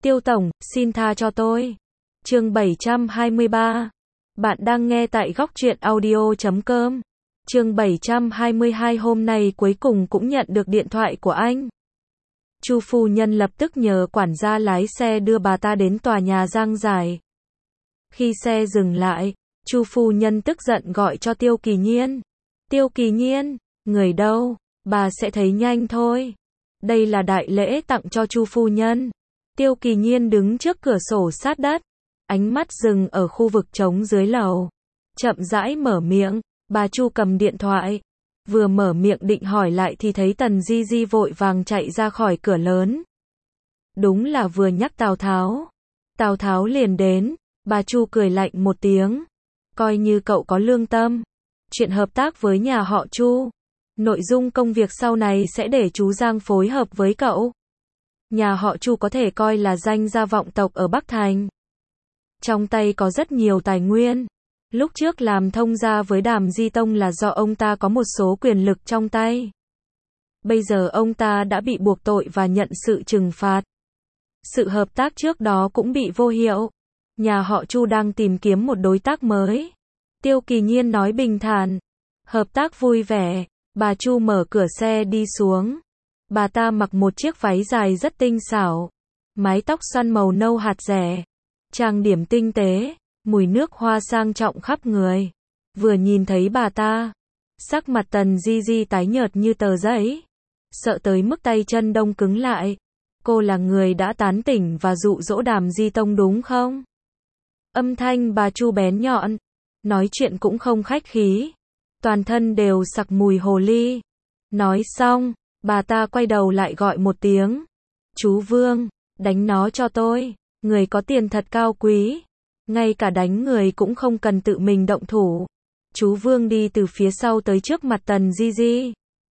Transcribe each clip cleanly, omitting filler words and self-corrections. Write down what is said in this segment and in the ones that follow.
Tiêu tổng, xin tha cho tôi. Chương 723. Bạn đang nghe tại góc truyện audio.com. Chương 722 hôm nay cuối cùng cũng nhận được điện thoại của anh. Chu phu nhân lập tức nhờ quản gia lái xe đưa bà ta đến tòa nhà Giang Giải. Khi xe dừng lại, Chu phu nhân tức giận gọi cho Tiêu Kỳ Nhiên. Tiêu Kỳ Nhiên, người đâu? Bà sẽ thấy nhanh thôi. Đây là đại lễ tặng cho Chu phu nhân. Tiêu Kỳ Nhiên đứng trước cửa sổ sát đất, ánh mắt dừng ở khu vực trống dưới lầu. Chậm rãi mở miệng, bà Chu cầm điện thoại. Vừa mở miệng định hỏi lại thì thấy Tần Di Di vội vàng chạy ra khỏi cửa lớn. Đúng là vừa nhắc Tào Tháo. Tào Tháo liền đến, bà Chu cười lạnh một tiếng. Coi như cậu có lương tâm. Chuyện hợp tác với nhà họ Chu. Nội dung công việc sau này sẽ để chú Giang phối hợp với cậu. Nhà họ Chu có thể coi là danh gia vọng tộc ở Bắc Thành. Trong tay có rất nhiều tài nguyên. Lúc trước làm thông gia với Đàm Di Tông là do ông ta có một số quyền lực trong tay. Bây giờ ông ta đã bị buộc tội và nhận sự trừng phạt. Sự hợp tác trước đó cũng bị vô hiệu. Nhà họ Chu đang tìm kiếm một đối tác mới. Tiêu Kỳ Nhiên nói bình thản. Hợp tác vui vẻ. Bà Chu mở cửa xe đi xuống. Bà ta mặc một chiếc váy dài rất tinh xảo. Mái tóc xoăn màu nâu hạt rẻ. Trang điểm tinh tế. Mùi nước hoa sang trọng khắp người. Vừa nhìn thấy bà ta, sắc mặt Tần Di Di tái nhợt như tờ giấy. Sợ tới mức tay chân đông cứng lại. Cô là người đã tán tỉnh và dụ dỗ Đàm Di Tông đúng không? Âm thanh bà Chu bén nhọn. Nói chuyện cũng không khách khí. Toàn thân đều sặc mùi hồ ly. Nói xong, bà ta quay đầu lại gọi một tiếng. Chú Vương, đánh nó cho tôi. Người có tiền thật cao quý. Ngay cả đánh người cũng không cần tự mình động thủ. Chú Vương đi từ phía sau tới trước mặt Tần Di Di.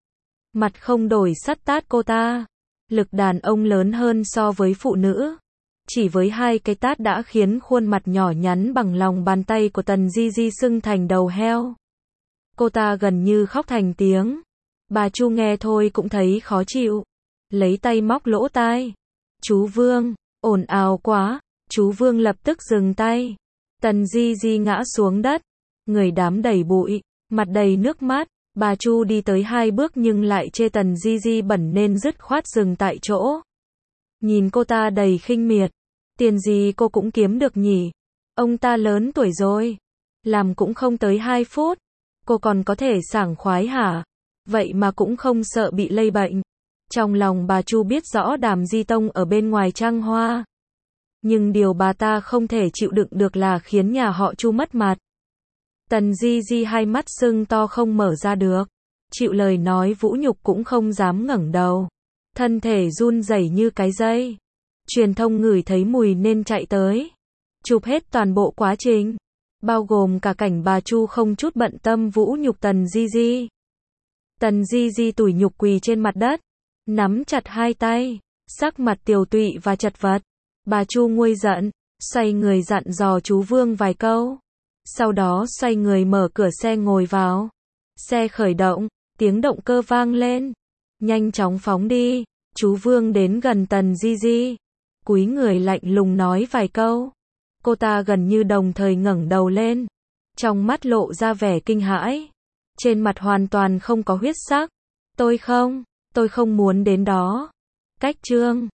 Mặt không đổi sắt tát cô ta. Lực đàn ông lớn hơn so với phụ nữ. Chỉ với hai cái tát đã khiến khuôn mặt nhỏ nhắn bằng lòng bàn tay của Tần Di Di sưng thành đầu heo. Cô ta gần như khóc thành tiếng. Bà Chu nghe thôi cũng thấy khó chịu. Lấy tay móc lỗ tai. Chú Vương, ồn ào quá. Chú Vương lập tức dừng tay. Tần Di Di ngã xuống đất. Người đám đầy bụi, mặt đầy nước mắt. Bà Chu đi tới 2 bước nhưng lại chê Tần Di Di bẩn nên dứt khoát dừng tại chỗ. Nhìn cô ta đầy khinh miệt. Tiền gì cô cũng kiếm được nhỉ? Ông ta lớn tuổi rồi. Làm cũng không tới 2 phút. Cô còn có thể sảng khoái hả? Vậy mà cũng không sợ bị lây bệnh. Trong lòng bà Chu biết rõ Đàm Di Tông ở bên ngoài trăng hoa. Nhưng điều bà ta không thể chịu đựng được là khiến nhà họ Chu mất mặt. Tần Di Di hai mắt sưng to không mở ra được. Chịu lời nói vũ nhục cũng không dám ngẩng đầu. Thân thể run rẩy như cái dây. Truyền thông ngửi thấy mùi nên chạy tới. Chụp hết toàn bộ quá trình. Bao gồm cả cảnh bà Chu không chút bận tâm vũ nhục Tần Di Di. Tần Di Di tủi nhục quỳ trên mặt đất. Nắm chặt hai tay. Sắc mặt tiều tụy và chật vật. Bà Chu nguôi giận, xoay người dặn dò chú Vương vài câu. Sau đó xoay người mở cửa xe ngồi vào. Xe khởi động, tiếng động cơ vang lên. Nhanh chóng phóng đi. Chú Vương đến gần Tần Di Di. Cúi người lạnh lùng nói vài câu. Cô ta gần như đồng thời ngẩng đầu lên. Trong mắt lộ ra vẻ kinh hãi. Trên mặt hoàn toàn không có huyết sắc. Tôi không muốn đến đó. Cách Trương.